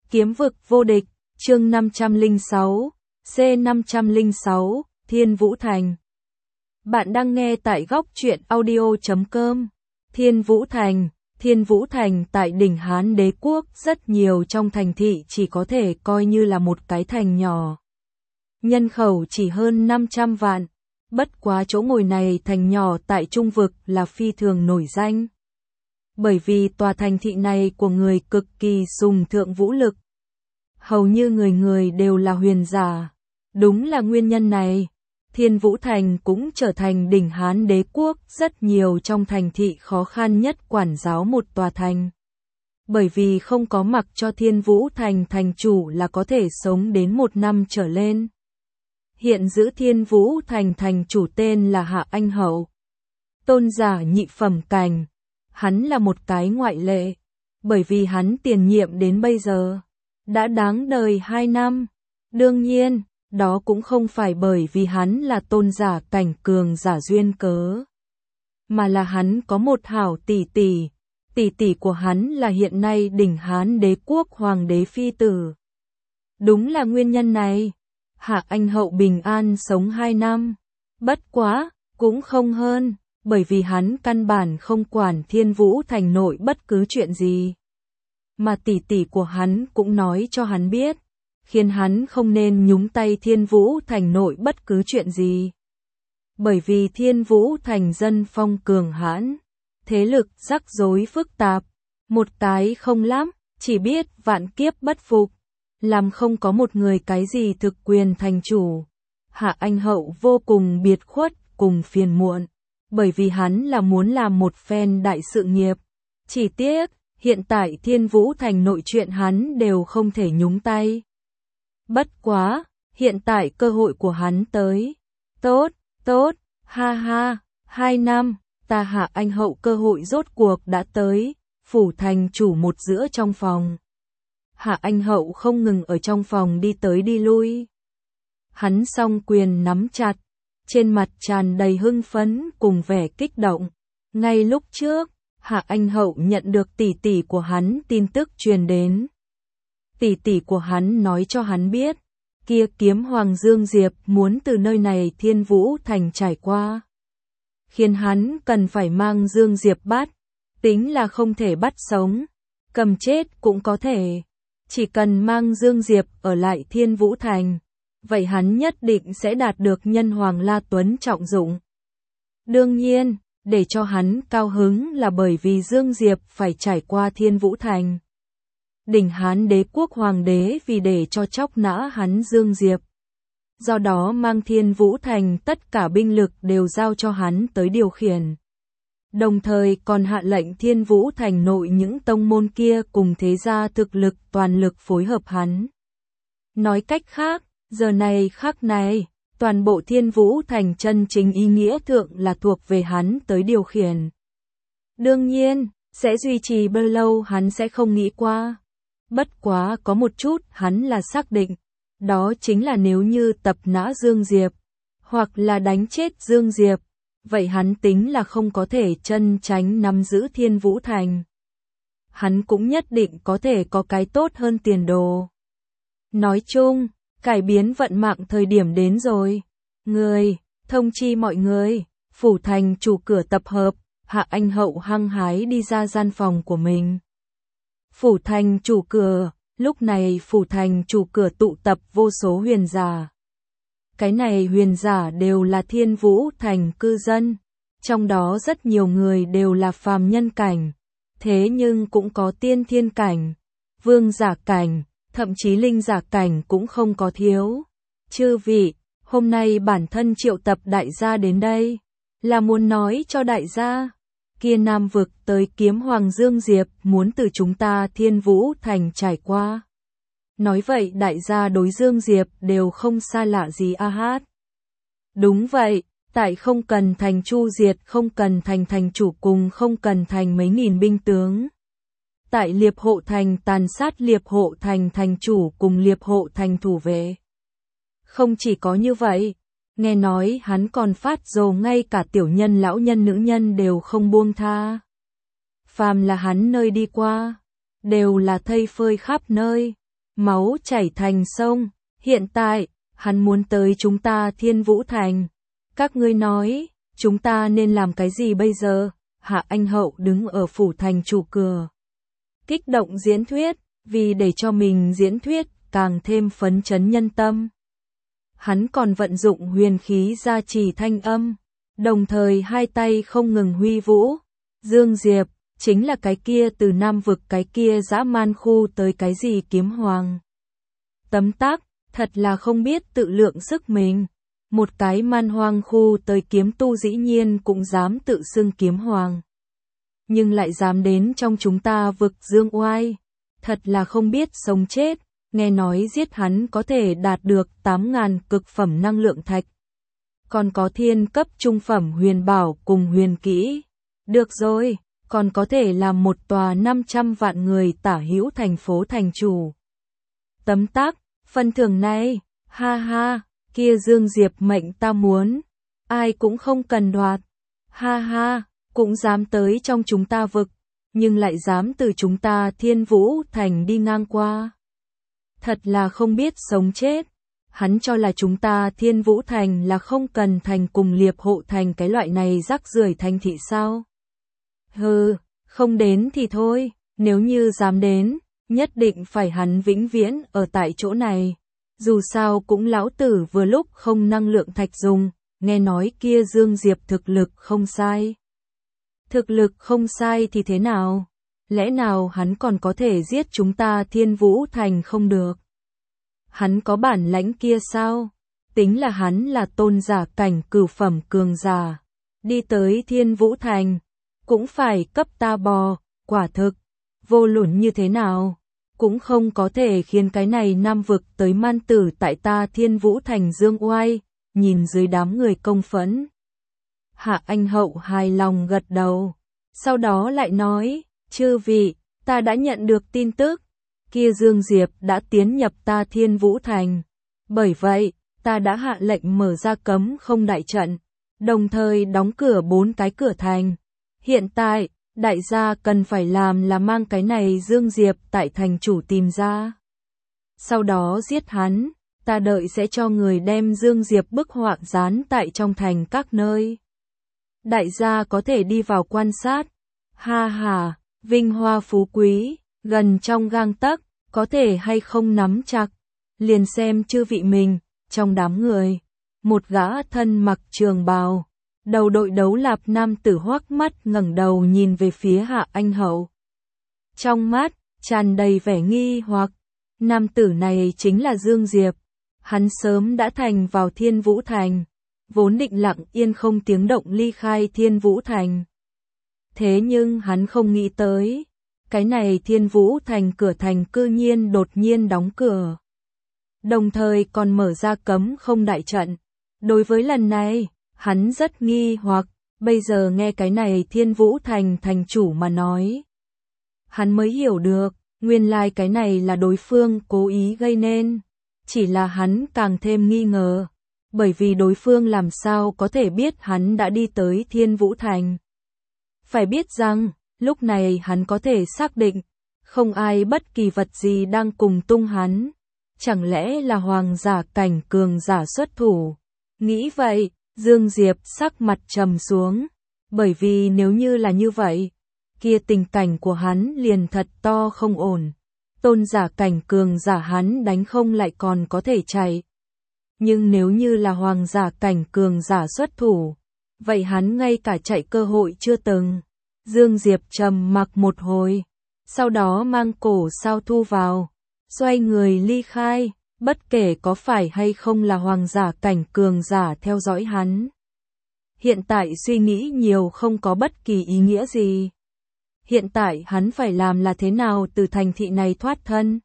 Kiếm vực vô địch, chương 506, C506, Thiên Vũ Thành. Bạn đang nghe tại góc truyện audio.com. Thiên Vũ Thành tại đỉnh Hán Đế quốc, rất nhiều trong thành thị chỉ có thể coi như là một cái thành nhỏ. Nhân khẩu chỉ hơn 500 vạn, bất quá chỗ ngồi này thành nhỏ tại Trung vực là phi thường nổi danh. Bởi vì tòa thành thị này của người cực kỳ sùng thượng vũ lực. Hầu như người người đều là huyền giả. Đúng là nguyên nhân này, Thiên Vũ Thành cũng trở thành đỉnh Hán Đế quốc, rất nhiều trong thành thị khó khăn nhất quản giáo một tòa thành. Bởi vì không có mặc cho Thiên Vũ Thành thành chủ là có thể sống đến 1 năm trở lên. Hiện giữ Thiên Vũ Thành thành chủ tên là Hạ Anh Hậu. Tôn giả nhị phẩm cảnh. Hắn là một cái ngoại lệ, bởi vì hắn tiền nhiệm đến bây giờ đã đáng đời 2 năm. Đương nhiên, đó cũng không phải bởi vì hắn là tôn giả cảnh cường giả duyên cớ, mà là hắn có một hảo tỷ tỷ của hắn là hiện nay đỉnh Hán Đế quốc hoàng đế phi tử. Đúng là nguyên nhân này, Hạ Anh Hậu bình an sống 2 năm, bất quá, cũng không hơn. Bởi vì hắn căn bản không quản Thiên Vũ Thành nội bất cứ chuyện gì. Mà tỷ tỷ của hắn cũng nói cho hắn biết, khiến hắn không nên nhúng tay Thiên Vũ Thành nội bất cứ chuyện gì. Bởi vì Thiên Vũ Thành dân phong cường hãn, thế lực rắc rối phức tạp, một cái không lắm, chỉ biết vạn kiếp bất phục, làm không có một người cái gì thực quyền thành chủ. Hạ Anh Hậu vô cùng biệt khuất cùng phiền muộn. Bởi vì hắn là muốn làm một phen đại sự nghiệp. Chỉ tiếc, hiện tại Thiên Vũ Thành nội chuyện hắn đều không thể nhúng tay. Bất quá, hiện tại cơ hội của hắn tới. Tốt, ha ha, 2 năm, ta Hạ Anh Hậu cơ hội rốt cuộc đã tới. Phủ thành chủ một giữa trong phòng. Hạ Anh Hậu không ngừng ở trong phòng đi tới đi lui. Hắn song quyền nắm chặt. Trên mặt tràn đầy hưng phấn cùng vẻ kích động. Ngay lúc trước, Hạ Anh Hậu nhận được tỷ tỷ của hắn tin tức truyền đến. Tỷ tỷ của hắn nói cho hắn biết, kia kiếm hoàng Dương Diệp muốn từ nơi này Thiên Vũ Thành trải qua. Khiến hắn cần phải mang Dương Diệp bắt, tính là không thể bắt sống, cầm chết cũng có thể. Chỉ cần mang Dương Diệp ở lại Thiên Vũ Thành, vậy hắn nhất định sẽ đạt được nhân hoàng La Tuấn trọng dụng. Đương nhiên, để cho hắn cao hứng là bởi vì Dương Diệp phải trải qua Thiên Vũ Thành. Đỉnh Hán Đế quốc hoàng đế vì để cho chóc nã hắn Dương Diệp. Do đó mang Thiên Vũ Thành tất cả binh lực đều giao cho hắn tới điều khiển. Đồng thời còn hạ lệnh Thiên Vũ Thành nội những tông môn kia cùng thế gia thực lực toàn lực phối hợp hắn. Nói cách khác, giờ này khắc này, toàn bộ Thiên Vũ Thành chân chính ý nghĩa thượng là thuộc về hắn tới điều khiển. Đương nhiên, sẽ duy trì bao lâu hắn sẽ không nghĩ qua. Bất quá có một chút hắn là xác định, đó chính là nếu như tập nã Dương Diệp, hoặc là đánh chết Dương Diệp, vậy hắn tính là không có thể chân tránh nắm giữ Thiên Vũ Thành. Hắn cũng nhất định có thể có cái tốt hơn tiền đồ. Nói chung, cải biến vận mạng thời điểm đến rồi. Người, thông chi mọi người, phủ thành chủ cửa tập hợp. Hạ Anh Hậu hăng hái đi ra gian phòng của mình. Phủ thành chủ cửa, lúc này phủ thành chủ cửa tụ tập vô số huyền giả. Cái này huyền giả đều là Thiên Vũ Thành cư dân, trong đó rất nhiều người đều là phàm nhân cảnh, thế nhưng cũng có tiên thiên cảnh, vương giả cảnh, thậm chí linh giả cảnh cũng không có thiếu. Chư vị, hôm nay bản thân triệu tập đại gia đến đây, là muốn nói cho đại gia, kia Nam vực tới kiếm hoàng Dương Diệp muốn từ chúng ta Thiên Vũ Thành trải qua. Nói vậy đại gia đối Dương Diệp đều không xa lạ gì a hát. Đúng vậy, tại không cần thành chu diệt, không cần thành thành chủ cùng không cần thành mấy nghìn binh tướng. Tại Liệp Hộ Thành tàn sát Liệp Hộ Thành thành chủ cùng Liệp Hộ Thành thủ vệ. Không chỉ có như vậy, nghe nói hắn còn phát dồ ngay cả tiểu nhân lão nhân nữ nhân đều không buông tha. Phàm là hắn nơi đi qua, đều là thây phơi khắp nơi. máu chảy thành sông. Hiện tại, hắn muốn tới chúng ta Thiên Vũ Thành. Các ngươi nói, chúng ta nên làm cái gì bây giờ? Hạ Anh Hậu đứng ở phủ thành chủ cửa. Kích động diễn thuyết, vì để cho mình diễn thuyết càng thêm phấn chấn nhân tâm. Hắn còn vận dụng huyền khí gia trì thanh âm, đồng thời hai tay không ngừng huy vũ. Dương Diệp, chính là cái kia từ Nam vực cái kia dã man khu tới cái gì kiếm hoàng. Tấm tắc, thật là không biết tự lượng sức mình. Một cái man hoang khu tới kiếm tu dĩ nhiên cũng dám tự xưng kiếm hoàng. Nhưng lại dám đến trong chúng ta vực dương oai. Thật là không biết sống chết, nghe nói giết hắn có thể đạt được 8.000 cực phẩm năng lượng thạch. Còn có thiên cấp trung phẩm huyền bảo cùng huyền kỹ. Được rồi, còn có thể làm một tòa 500 vạn người tả hữu thành phố thành chủ. Tấm tắc, phần thưởng này, ha ha, kia Dương Diệp mệnh ta muốn, ai cũng không cần đoạt. Ha ha, cũng dám tới trong chúng ta vực, nhưng lại dám từ chúng ta Thiên Vũ Thành đi ngang qua. Thật là không biết sống chết. Hắn cho là chúng ta Thiên Vũ Thành là không cần thành cùng Liệp Hộ Thành cái loại này rác rưởi thành thị sao? Hừ, không đến thì thôi, nếu như dám đến, nhất định phải hắn vĩnh viễn ở tại chỗ này. Dù sao cũng lão tử vừa lúc không năng lượng thạch dùng, nghe nói kia Dương Diệp thực lực không sai. Thực lực không sai thì thế nào? Lẽ nào hắn còn có thể giết chúng ta Thiên Vũ Thành không được? Hắn có bản lãnh kia sao? Tính là hắn là tôn giả cảnh cửu phẩm cường giả. Đi tới Thiên Vũ Thành, cũng phải cấp ta bò, quả thực. Vô luận như thế nào, cũng không có thể khiến cái này Nam vực tới man tử tại ta Thiên Vũ Thành dương oai, nhìn dưới đám người công phẫn. Hạ Anh Hậu hài lòng gật đầu, sau đó lại nói, chư vị, ta đã nhận được tin tức, kia Dương Diệp đã tiến nhập ta Thiên Vũ Thành. Bởi vậy, ta đã hạ lệnh mở ra cấm không đại trận, đồng thời đóng cửa 4 cái cửa thành. Hiện tại, đại gia cần phải làm là mang cái này Dương Diệp tại thành chủ tìm ra. Sau đó giết hắn, ta đợi sẽ cho người đem Dương Diệp bức họa dán tại trong thành các nơi. Đại gia có thể đi vào quan sát. Ha ha, vinh hoa phú quý, gần trong gang tấc, có thể hay không nắm chặt. Liền xem chư vị mình, trong đám người, một gã thân mặc trường bào, đầu đội đấu lạp nam tử hoắc mắt ngẩng đầu nhìn về phía Hạ Anh Hậu. Trong mắt, tràn đầy vẻ nghi hoặc, nam tử này chính là Dương Diệp. Hắn sớm đã thành vào Thiên Vũ Thành, vốn định lặng yên không tiếng động ly khai Thiên Vũ Thành. Thế nhưng hắn không nghĩ tới, cái này Thiên Vũ Thành cửa thành cư nhiên đột nhiên đóng cửa. Đồng thời còn mở ra cấm không đại trận. Đối với lần này, hắn rất nghi hoặc, bây giờ nghe cái này Thiên Vũ Thành thành chủ mà nói. Hắn mới hiểu được, nguyên lai cái này là đối phương cố ý gây nên. Chỉ là hắn càng thêm nghi ngờ, bởi vì đối phương làm sao có thể biết hắn đã đi tới Thiên Vũ Thành. Phải biết rằng, lúc này hắn có thể xác định, không ai bất kỳ vật gì đang cùng tung hắn. Chẳng lẽ là hoàng giả cảnh cường giả xuất thủ? Nghĩ vậy, Dương Diệp sắc mặt trầm xuống, bởi vì nếu như là như vậy, kia tình cảnh của hắn liền thật to không ổn. Tôn giả cảnh cường giả hắn đánh không lại còn có thể chạy. Nhưng nếu như là hoàng giả cảnh cường giả xuất thủ, vậy hắn ngay cả chạy cơ hội chưa từng. Dương Diệp trầm mặc một hồi, sau đó mang cổ sao thu vào, xoay người ly khai, bất kể có phải hay không là hoàng giả cảnh cường giả theo dõi hắn. Hiện tại suy nghĩ nhiều không có bất kỳ ý nghĩa gì. Hiện tại hắn phải làm là thế nào từ thành thị này thoát thân.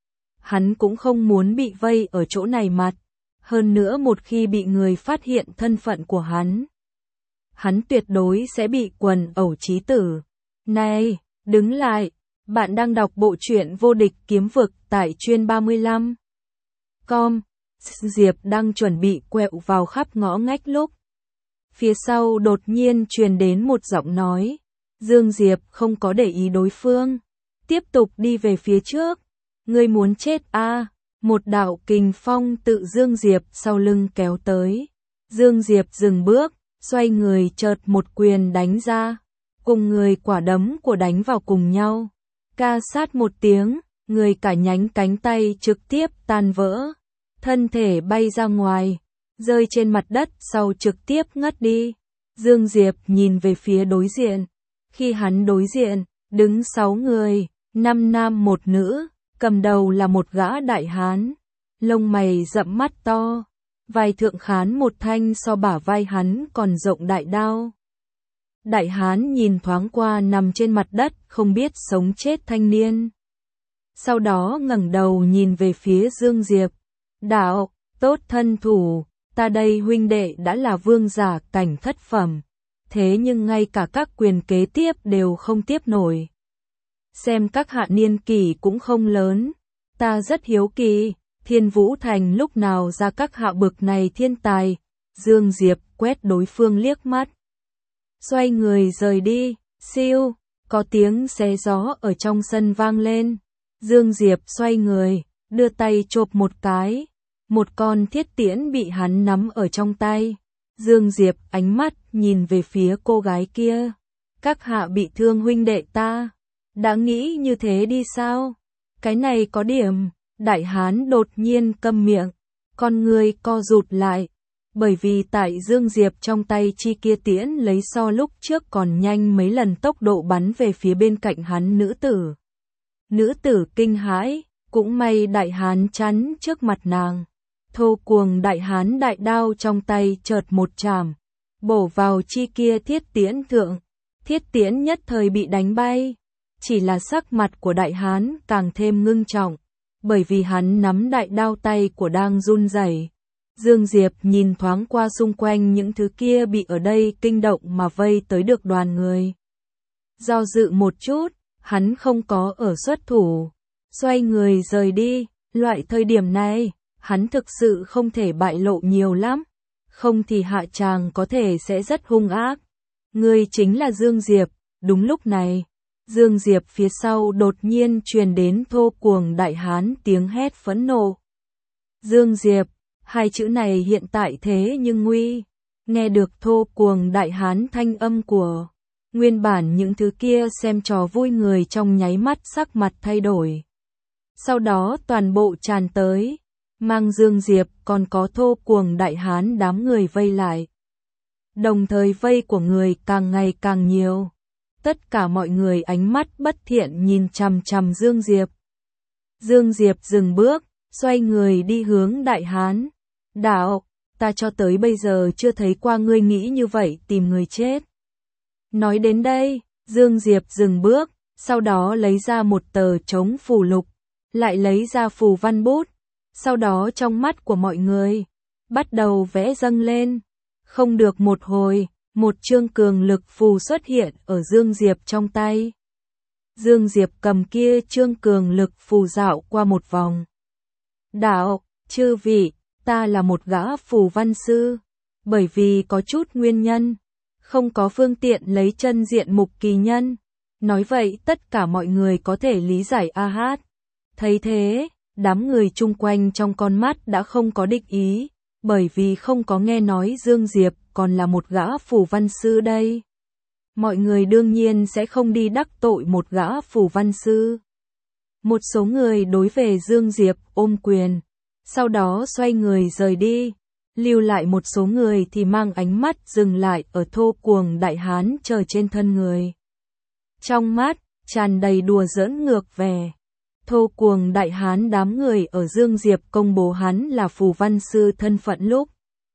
Hắn cũng không muốn bị vây ở chỗ này mặt. Hơn nữa một khi bị người phát hiện thân phận của hắn tuyệt đối sẽ bị quần ẩu chí tử. Này, đứng lại, bạn đang đọc bộ truyện Vô Địch Kiếm Vực tại chuyên 35. Com, Diệp đang chuẩn bị quẹo vào khắp ngõ ngách lúc. Phía sau đột nhiên truyền đến một giọng nói. Dương Diệp không có để ý đối phương, tiếp tục đi về phía trước. Ngươi muốn chết a? Một đạo kình phong tự Dương Diệp sau lưng kéo tới. Dương Diệp dừng bước, xoay người chợt một quyền đánh ra, cùng người quả đấm của đánh vào cùng nhau. Ca sát một tiếng, người cả nhánh cánh tay trực tiếp tan vỡ, thân thể bay ra ngoài, rơi trên mặt đất sau trực tiếp ngất đi. Dương Diệp nhìn về phía đối diện, khi hắn đối diện, đứng 6 người, 5 nam 1 nữ, cầm đầu là một gã đại hán, lông mày rậm mắt to, vai thượng khán một thanh so bả vai hắn còn rộng đại đao. Đại hán nhìn thoáng qua nằm trên mặt đất không biết sống chết thanh niên. Sau đó ngẩng đầu nhìn về phía Dương Diệp. Đạo, tốt thân thủ, ta đây huynh đệ đã là vương giả cảnh thất phẩm. Thế nhưng ngay cả các quyền kế tiếp đều không tiếp nổi. Xem các hạ niên kỷ cũng không lớn. Ta rất hiếu kỳ, Thiên Vũ Thành lúc nào ra các hạ bực này thiên tài. Dương Diệp quét đối phương liếc mắt. Xoay người rời đi, siêu, có tiếng xé gió ở trong sân vang lên. Dương Diệp xoay người, đưa tay chộp một cái. Một con thiết tiễn bị hắn nắm ở trong tay. Dương Diệp ánh mắt nhìn về phía cô gái kia. Các hạ bị thương huynh đệ ta. Đã nghĩ như thế đi sao? Cái này có điểm. Đại hán đột nhiên câm miệng. Con người co rụt lại. Bởi vì tại Dương Diệp trong tay chi kia tiễn lấy so lúc trước còn nhanh mấy lần tốc độ bắn về phía bên cạnh hắn nữ tử. Nữ tử kinh hãi, cũng may đại hán chắn trước mặt nàng. Thô cuồng đại hán đại đao trong tay chợt một chảm, bổ vào chi kia thiết tiễn thượng. Thiết tiễn nhất thời bị đánh bay. Chỉ là sắc mặt của đại hán càng thêm ngưng trọng, bởi vì hắn nắm đại đao tay của đang run rẩy. Dương Diệp nhìn thoáng qua xung quanh những thứ kia bị ở đây kinh động mà vây tới được đoàn người. Do dự một chút, hắn không có ở xuất thủ, xoay người rời đi. Loại thời điểm này, hắn thực sự không thể bại lộ nhiều lắm, không thì hạ tràng có thể sẽ rất hung ác. Người chính là Dương Diệp. Đúng lúc này, Dương Diệp phía sau đột nhiên truyền đến thô cuồng đại hán tiếng hét phẫn nộ. Dương Diệp, hai chữ này hiện tại thế nhưng nguy. Nghe được thô cuồng đại hán thanh âm của nguyên bản những thứ kia xem trò vui người trong nháy mắt sắc mặt thay đổi. Sau đó toàn bộ tràn tới, mang Dương Diệp còn có thô cuồng đại hán đám người vây lại. Đồng thời vây của người càng ngày càng nhiều. Tất cả mọi người ánh mắt bất thiện nhìn chằm chằm Dương Diệp. Dương Diệp dừng bước, xoay người đi hướng đại hán. Đạo, ta cho tới bây giờ chưa thấy qua ngươi nghĩ như vậy tìm người chết. Nói đến đây, Dương Diệp dừng bước, sau đó lấy ra một tờ trống phù lục, lại lấy ra phù văn bút. Sau đó trong mắt của mọi người, bắt đầu vẽ dâng lên. Không được một hồi, một chương cường lực phù xuất hiện ở Dương Diệp trong tay. Dương Diệp cầm kia chương cường lực phù dạo qua một vòng. Đạo, chư vị, ta là một gã phù văn sư, bởi vì có chút nguyên nhân, không có phương tiện lấy chân diện mục kỳ nhân. Nói vậy tất cả mọi người có thể lý giải a hát. Thấy thế, đám người chung quanh trong con mắt đã không có địch ý, bởi vì không có nghe nói Dương Diệp còn là một gã phù văn sư đây. Mọi người đương nhiên sẽ không đi đắc tội một gã phù văn sư. Một số người đối về Dương Diệp ôm quyền, sau đó xoay người rời đi, lưu lại một số người thì mang ánh mắt dừng lại ở thô cuồng đại hán chờ trên thân người. Trong mắt, tràn đầy đùa giỡn ngược vẻ. Thô cuồng đại hán đám người ở Dương Diệp công bố hắn là phù văn sư thân phận lúc.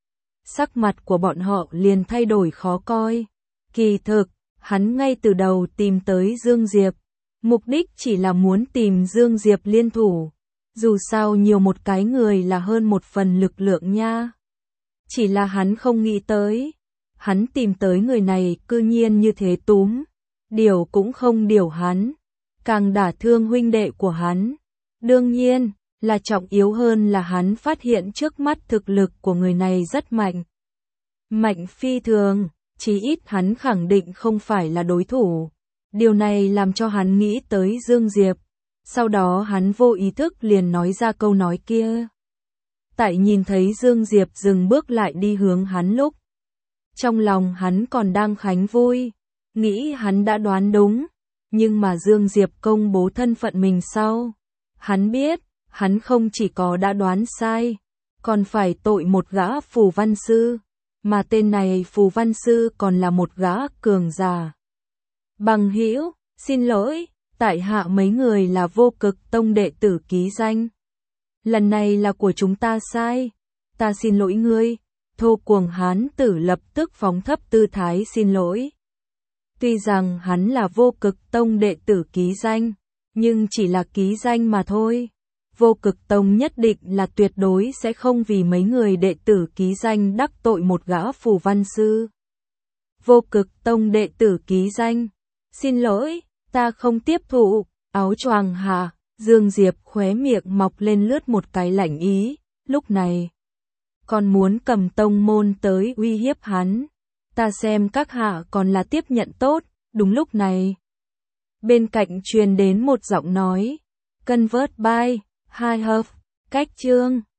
Sắc mặt của bọn họ liền thay đổi khó coi. Kỳ thực, hắn ngay từ đầu tìm tới Dương Diệp. Mục đích chỉ là muốn tìm Dương Diệp liên thủ. Dù sao nhiều một cái người là hơn một phần lực lượng nha. Chỉ là hắn không nghĩ tới. Hắn tìm tới người này cư nhiên như thế túm. Điều cũng không điều hắn. Càng đả thương huynh đệ của hắn. Đương nhiên, là trọng yếu hơn là hắn phát hiện trước mắt thực lực của người này rất mạnh. Mạnh phi thường, chí ít hắn khẳng định không phải là đối thủ. Điều này làm cho hắn nghĩ tới Dương Diệp. Sau đó hắn vô ý thức liền nói ra câu nói kia. Tại nhìn thấy Dương Diệp dừng bước lại đi hướng hắn lúc. Trong lòng hắn còn đang khánh vui, nghĩ hắn đã đoán đúng, nhưng mà Dương Diệp công bố thân phận mình sau. Hắn biết, hắn không chỉ có đã đoán sai, còn phải tội một gã phù văn sư, mà tên này phù văn sư còn là một gã cường giả. Bằng hữu, xin lỗi, tại hạ mấy người là Vô Cực Tông đệ tử ký danh. Lần này là của chúng ta sai, ta xin lỗi ngươi. Thô cuồng hán tử lập tức phóng thấp tư thái xin lỗi. Tuy rằng hắn là Vô Cực Tông đệ tử ký danh, nhưng chỉ là ký danh mà thôi. Vô Cực Tông nhất định là tuyệt đối sẽ không vì mấy người đệ tử ký danh đắc tội một gã phù văn sư. Vô Cực Tông đệ tử ký danh, xin lỗi, ta không tiếp thụ. Áo choàng hạ, Dương Diệp khóe miệng mọc lên lướt một cái lạnh ý, lúc này còn muốn cầm tông môn tới uy hiếp hắn. Ta xem các hạ còn là tiếp nhận tốt. Đúng lúc này, bên cạnh truyền đến một giọng nói, Convert by High Huff, cách chương